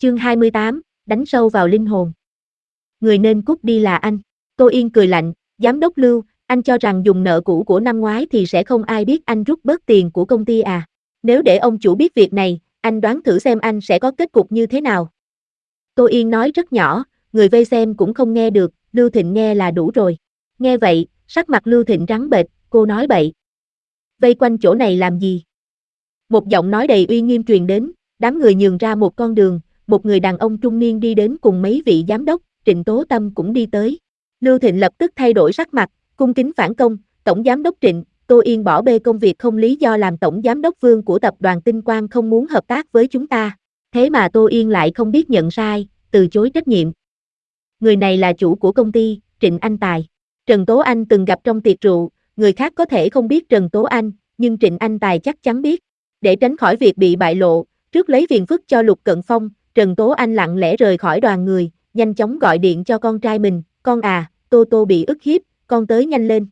Chương 28, đánh sâu vào linh hồn. Người nên cút đi là anh. Tô Yên cười lạnh, giám đốc Lưu, anh cho rằng dùng nợ cũ của năm ngoái thì sẽ không ai biết anh rút bớt tiền của công ty à? Nếu để ông chủ biết việc này, anh đoán thử xem anh sẽ có kết cục như thế nào. Tô Yên nói rất nhỏ, người vây xem cũng không nghe được, Lưu Thịnh nghe là đủ rồi. Nghe vậy, sắc mặt Lưu Thịnh trắng bệch, cô nói bậy. Vây quanh chỗ này làm gì? Một giọng nói đầy uy nghiêm truyền đến, đám người nhường ra một con đường, một người đàn ông trung niên đi đến cùng mấy vị giám đốc, Trịnh Tố Tâm cũng đi tới. Lưu Thịnh lập tức thay đổi sắc mặt, cung kính phản công, Tổng Giám đốc Trịnh, Tô Yên bỏ bê công việc không lý do làm Tổng Giám đốc Vương của tập đoàn Tinh Quang không muốn hợp tác với chúng ta. Thế mà Tô Yên lại không biết nhận sai, từ chối trách nhiệm. Người này là chủ của công ty, Trịnh Anh Tài. Trần Tố Anh từng gặp trong tiệc rượu, người khác có thể không biết Trần Tố Anh, nhưng Trịnh Anh Tài chắc chắn biết. Để tránh khỏi việc bị bại lộ, trước lấy phiền phức cho Lục Cận Phong, Trần Tố Anh lặng lẽ rời khỏi đoàn người, nhanh chóng gọi điện cho con trai mình, con à, Tô Tô bị ức hiếp, con tới nhanh lên.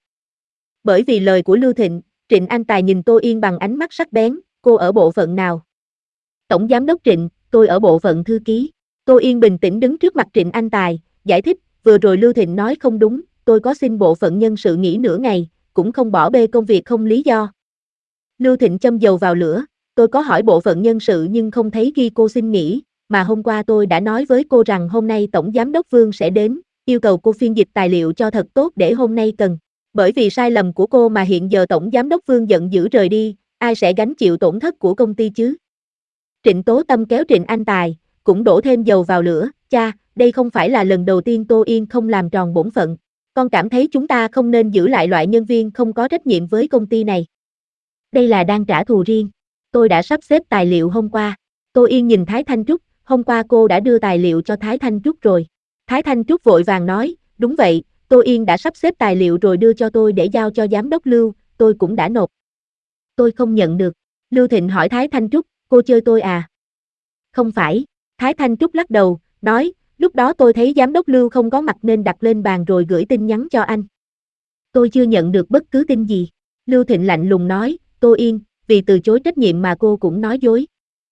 Bởi vì lời của Lưu Thịnh, Trịnh Anh Tài nhìn Tô Yên bằng ánh mắt sắc bén, cô ở bộ phận nào? Tổng Giám đốc Trịnh, tôi ở bộ phận thư ký. Tô Yên bình tĩnh đứng trước mặt Trịnh Anh Tài, giải thích, vừa rồi Lưu Thịnh nói không đúng, tôi có xin bộ phận nhân sự nghỉ nửa ngày, cũng không bỏ bê công việc không lý do. Lưu Thịnh châm dầu vào lửa, tôi có hỏi bộ phận nhân sự nhưng không thấy ghi cô xin nghỉ, mà hôm qua tôi đã nói với cô rằng hôm nay Tổng Giám đốc Vương sẽ đến, yêu cầu cô phiên dịch tài liệu cho thật tốt để hôm nay cần. Bởi vì sai lầm của cô mà hiện giờ Tổng Giám đốc Vương giận dữ rời đi, ai sẽ gánh chịu tổn thất của công ty chứ? Trịnh Tố Tâm kéo Trịnh Anh Tài, cũng đổ thêm dầu vào lửa, cha, đây không phải là lần đầu tiên Tô Yên không làm tròn bổn phận. Con cảm thấy chúng ta không nên giữ lại loại nhân viên không có trách nhiệm với công ty này. Đây là đang trả thù riêng. Tôi đã sắp xếp tài liệu hôm qua. Tô Yên nhìn Thái Thanh Trúc, hôm qua cô đã đưa tài liệu cho Thái Thanh Trúc rồi. Thái Thanh Trúc vội vàng nói, đúng vậy, Tô Yên đã sắp xếp tài liệu rồi đưa cho tôi để giao cho giám đốc Lưu, tôi cũng đã nộp. Tôi không nhận được. Lưu Thịnh hỏi Thái Thanh Trúc, cô chơi tôi à? Không phải. Thái Thanh Trúc lắc đầu, nói, lúc đó tôi thấy giám đốc Lưu không có mặt nên đặt lên bàn rồi gửi tin nhắn cho anh. Tôi chưa nhận được bất cứ tin gì. Lưu Thịnh lạnh lùng nói, Tô Yên, vì từ chối trách nhiệm mà cô cũng nói dối.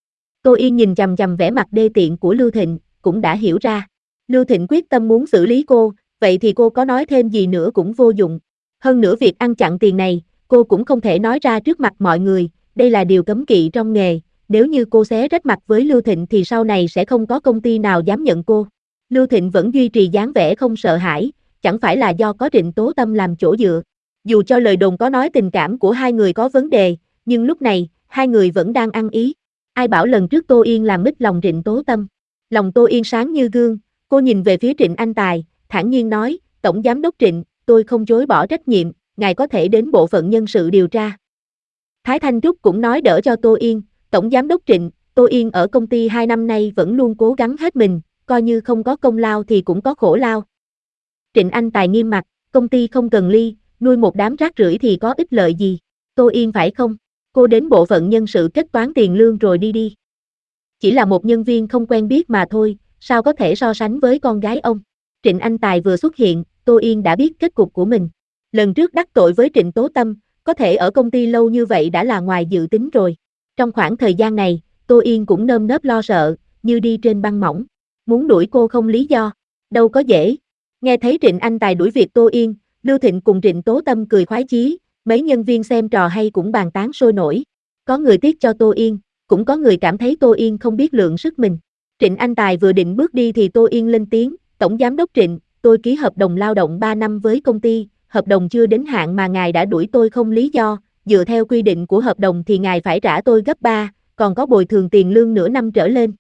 Tô Yên nhìn chằm chằm vẻ mặt đê tiện của Lưu Thịnh, cũng đã hiểu ra. Lưu Thịnh quyết tâm muốn xử lý cô, vậy thì cô có nói thêm gì nữa cũng vô dụng. Hơn nữa việc ăn chặn tiền này, cô cũng không thể nói ra trước mặt mọi người, đây là điều cấm kỵ trong nghề. Nếu như cô xé rách mặt với Lưu Thịnh thì sau này sẽ không có công ty nào dám nhận cô. Lưu Thịnh vẫn duy trì dáng vẻ không sợ hãi, chẳng phải là do có Trịnh Tố Tâm làm chỗ dựa. Dù cho lời đồn có nói tình cảm của hai người có vấn đề, nhưng lúc này, hai người vẫn đang ăn ý. Ai bảo lần trước Tô Yên làm mít lòng Trịnh Tố Tâm. Lòng Tô Yên sáng như gương, cô nhìn về phía Trịnh Anh Tài, thản nhiên nói, Tổng Giám đốc Trịnh, tôi không chối bỏ trách nhiệm, ngài có thể đến bộ phận nhân sự điều tra. Thái Thanh Trúc cũng nói đỡ cho Tô Yên, Tổng Giám đốc Trịnh, Tô Yên ở công ty 2 năm nay vẫn luôn cố gắng hết mình, coi như không có công lao thì cũng có khổ lao. Trịnh Anh Tài nghiêm mặt, công ty không cần ly, nuôi một đám rác rưởi thì có ích lợi gì, Tô Yên phải không? Cô đến bộ phận nhân sự kết toán tiền lương rồi đi đi. Chỉ là một nhân viên không quen biết mà thôi, sao có thể so sánh với con gái ông. Trịnh Anh Tài vừa xuất hiện, Tô Yên đã biết kết cục của mình. Lần trước đắc tội với Trịnh Tố Tâm, có thể ở công ty lâu như vậy đã là ngoài dự tính rồi. Trong khoảng thời gian này, Tô Yên cũng nơm nớp lo sợ, như đi trên băng mỏng. Muốn đuổi cô không lý do, đâu có dễ. Nghe thấy Trịnh Anh Tài đuổi việc Tô Yên, Lưu Thịnh cùng Trịnh Tố Tâm cười khoái chí, mấy nhân viên xem trò hay cũng bàn tán sôi nổi. Có người tiếc cho Tô Yên, cũng có người cảm thấy Tô Yên không biết lượng sức mình. Trịnh Anh Tài vừa định bước đi thì Tô Yên lên tiếng, Tổng Giám đốc Trịnh, tôi ký hợp đồng lao động 3 năm với công ty, hợp đồng chưa đến hạn mà ngài đã đuổi tôi không lý do, dựa theo quy định của hợp đồng thì ngài phải trả tôi gấp 3, còn có bồi thường tiền lương nửa năm trở lên.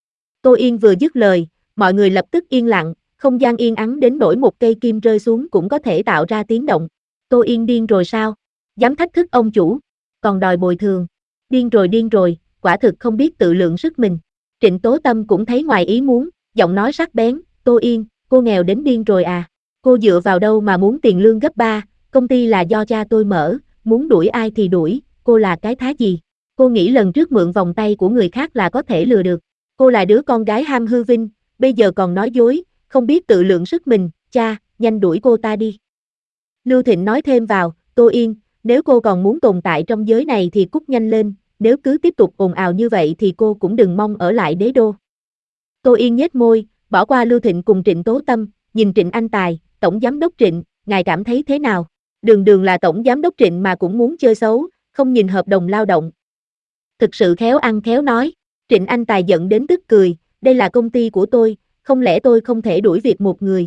Tô Yên vừa dứt lời, mọi người lập tức yên lặng, không gian yên ắng đến nỗi một cây kim rơi xuống cũng có thể tạo ra tiếng động. Tô Yên điên rồi sao? Dám thách thức ông chủ, còn đòi bồi thường. Điên rồi, quả thực không biết tự lượng sức mình. Trịnh Tố Tâm cũng thấy ngoài ý muốn, giọng nói sắc bén, Tô Yên, cô nghèo đến điên rồi à? Cô dựa vào đâu mà muốn tiền lương gấp 3, công ty là do cha tôi mở, muốn đuổi ai thì đuổi, cô là cái thá gì? Cô nghĩ lần trước mượn vòng tay của người khác là có thể lừa được. Cô là đứa con gái ham hư vinh, bây giờ còn nói dối, không biết tự lượng sức mình, cha, nhanh đuổi cô ta đi. Lưu Thịnh nói thêm vào, Tô Yên, nếu cô còn muốn tồn tại trong giới này thì cút nhanh lên, nếu cứ tiếp tục ồn ào như vậy thì cô cũng đừng mong ở lại đế đô. Tô Yên nhếch môi, bỏ qua Lưu Thịnh cùng Trịnh Tố Tâm, nhìn Trịnh Anh Tài, tổng giám đốc Trịnh, ngài cảm thấy thế nào? Đường đường là tổng giám đốc Trịnh mà cũng muốn chơi xấu, không nhìn hợp đồng lao động. Thực sự khéo ăn khéo nói, Trịnh Anh Tài giận đến tức cười, đây là công ty của tôi, không lẽ tôi không thể đuổi việc một người?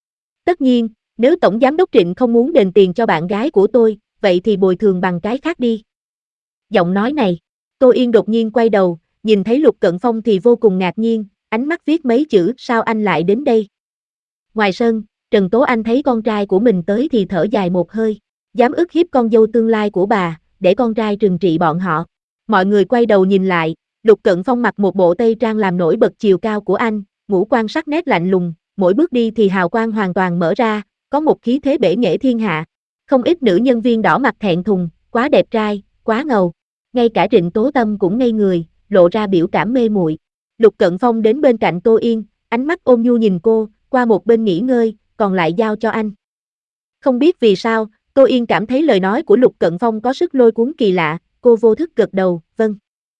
Tất nhiên, nếu tổng giám đốc Trịnh không muốn đền tiền cho bạn gái của tôi, vậy thì bồi thường bằng cái khác đi. Giọng nói này, Tô Yên đột nhiên quay đầu, nhìn thấy Lục Cận Phong thì vô cùng ngạc nhiên, ánh mắt viết mấy chữ, sao anh lại đến đây? Ngoài sân, Trần Tố Anh thấy con trai của mình tới thì thở dài một hơi, dám ức hiếp con dâu tương lai của bà, để con trai trừng trị bọn họ. Mọi người quay đầu nhìn lại, Lục Cận Phong mặc một bộ tây trang làm nổi bật chiều cao của anh, ngũ quan sắc nét lạnh lùng, mỗi bước đi thì hào quang hoàn toàn mở ra, có một khí thế bể nghệ thiên hạ. Không ít nữ nhân viên đỏ mặt thẹn thùng, quá đẹp trai, quá ngầu. Ngay cả Trịnh Tố Tâm cũng ngây người, lộ ra biểu cảm mê muội. Lục Cận Phong đến bên cạnh Tô Yên, ánh mắt ôn nhu nhìn cô, qua một bên nghỉ ngơi, còn lại giao cho anh. Không biết vì sao, Tô Yên cảm thấy lời nói của Lục Cận Phong có sức lôi cuốn kỳ lạ, cô vô thức gật đầu, vâng.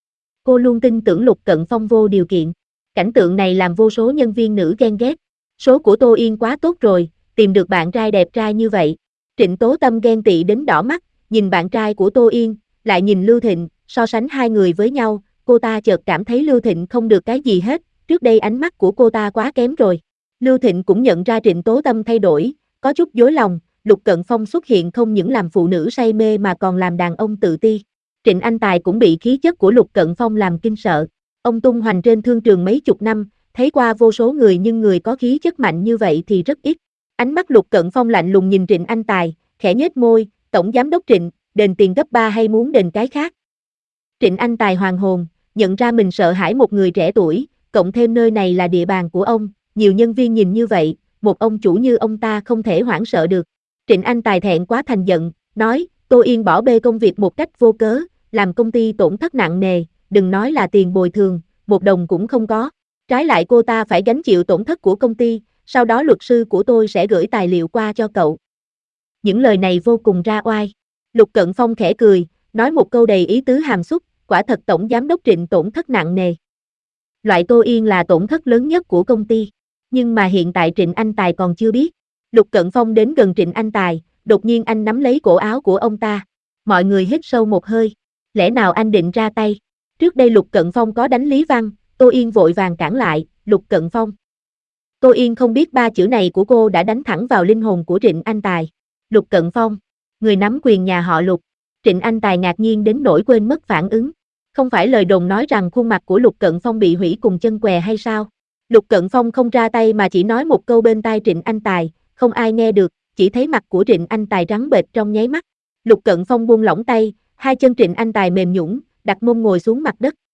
Cô luôn tin tưởng Lục Cận Phong vô điều kiện. Cảnh tượng này làm vô số nhân viên nữ ghen ghét. Số của Tô Yên quá tốt rồi, tìm được bạn trai đẹp trai như vậy. Trịnh Tố Tâm ghen tị đến đỏ mắt, nhìn bạn trai của Tô Yên, lại nhìn Lưu Thịnh, so sánh hai người với nhau, cô ta chợt cảm thấy Lưu Thịnh không được cái gì hết, trước đây ánh mắt của cô ta quá kém rồi. Lưu Thịnh cũng nhận ra Trịnh Tố Tâm thay đổi, có chút dối lòng, Lục Cận Phong xuất hiện không những làm phụ nữ say mê mà còn làm đàn ông tự ti. Trịnh Anh Tài cũng bị khí chất của Lục Cận Phong làm kinh sợ. Ông tung hoành trên thương trường mấy chục năm, thấy qua vô số người nhưng người có khí chất mạnh như vậy thì rất ít. Ánh mắt Lục Cận Phong lạnh lùng nhìn Trịnh Anh Tài, khẽ nhếch môi, tổng giám đốc Trịnh, đền tiền gấp 3 hay muốn đền cái khác? Trịnh Anh Tài hoàn hồn, nhận ra mình sợ hãi một người trẻ tuổi, cộng thêm nơi này là địa bàn của ông, nhiều nhân viên nhìn như vậy, một ông chủ như ông ta không thể hoảng sợ được. Trịnh Anh Tài thẹn quá thành giận, nói, Tô Yên bỏ bê công việc một cách vô cớ, làm công ty tổn thất nặng nề, đừng nói là tiền bồi thường, một đồng cũng không có. Trái lại cô ta phải gánh chịu tổn thất của công ty, sau đó luật sư của tôi sẽ gửi tài liệu qua cho cậu. Những lời này vô cùng ra oai. Lục Cận Phong khẽ cười, nói một câu đầy ý tứ hàm xúc, quả thật tổng giám đốc Trịnh tổn thất nặng nề. Loại Tô Yên là tổn thất lớn nhất của công ty, nhưng mà hiện tại Trịnh Anh Tài còn chưa biết. Lục Cận Phong đến gần Trịnh Anh Tài, đột nhiên anh nắm lấy cổ áo của ông ta. Mọi người hít sâu một hơi, lẽ nào anh định ra tay? Trước đây Lục Cận Phong có đánh Lý Văn, Tô Yên vội vàng cản lại, Lục Cận Phong. Tô Yên không biết ba chữ này của cô đã đánh thẳng vào linh hồn của Trịnh Anh Tài. Lục Cận Phong, người nắm quyền nhà họ Lục. Trịnh Anh Tài ngạc nhiên đến nỗi quên mất phản ứng. Không phải lời đồn nói rằng khuôn mặt của Lục Cận Phong bị hủy cùng chân què hay sao? Lục Cận Phong không ra tay mà chỉ nói một câu bên tai Trịnh Anh Tài, không ai nghe được, chỉ thấy mặt của Trịnh Anh Tài trắng bệch trong nháy mắt. Lục Cận Phong buông lỏng tay, hai chân Trịnh Anh Tài mềm nhũn, đặt mông ngồi xuống mặt đất.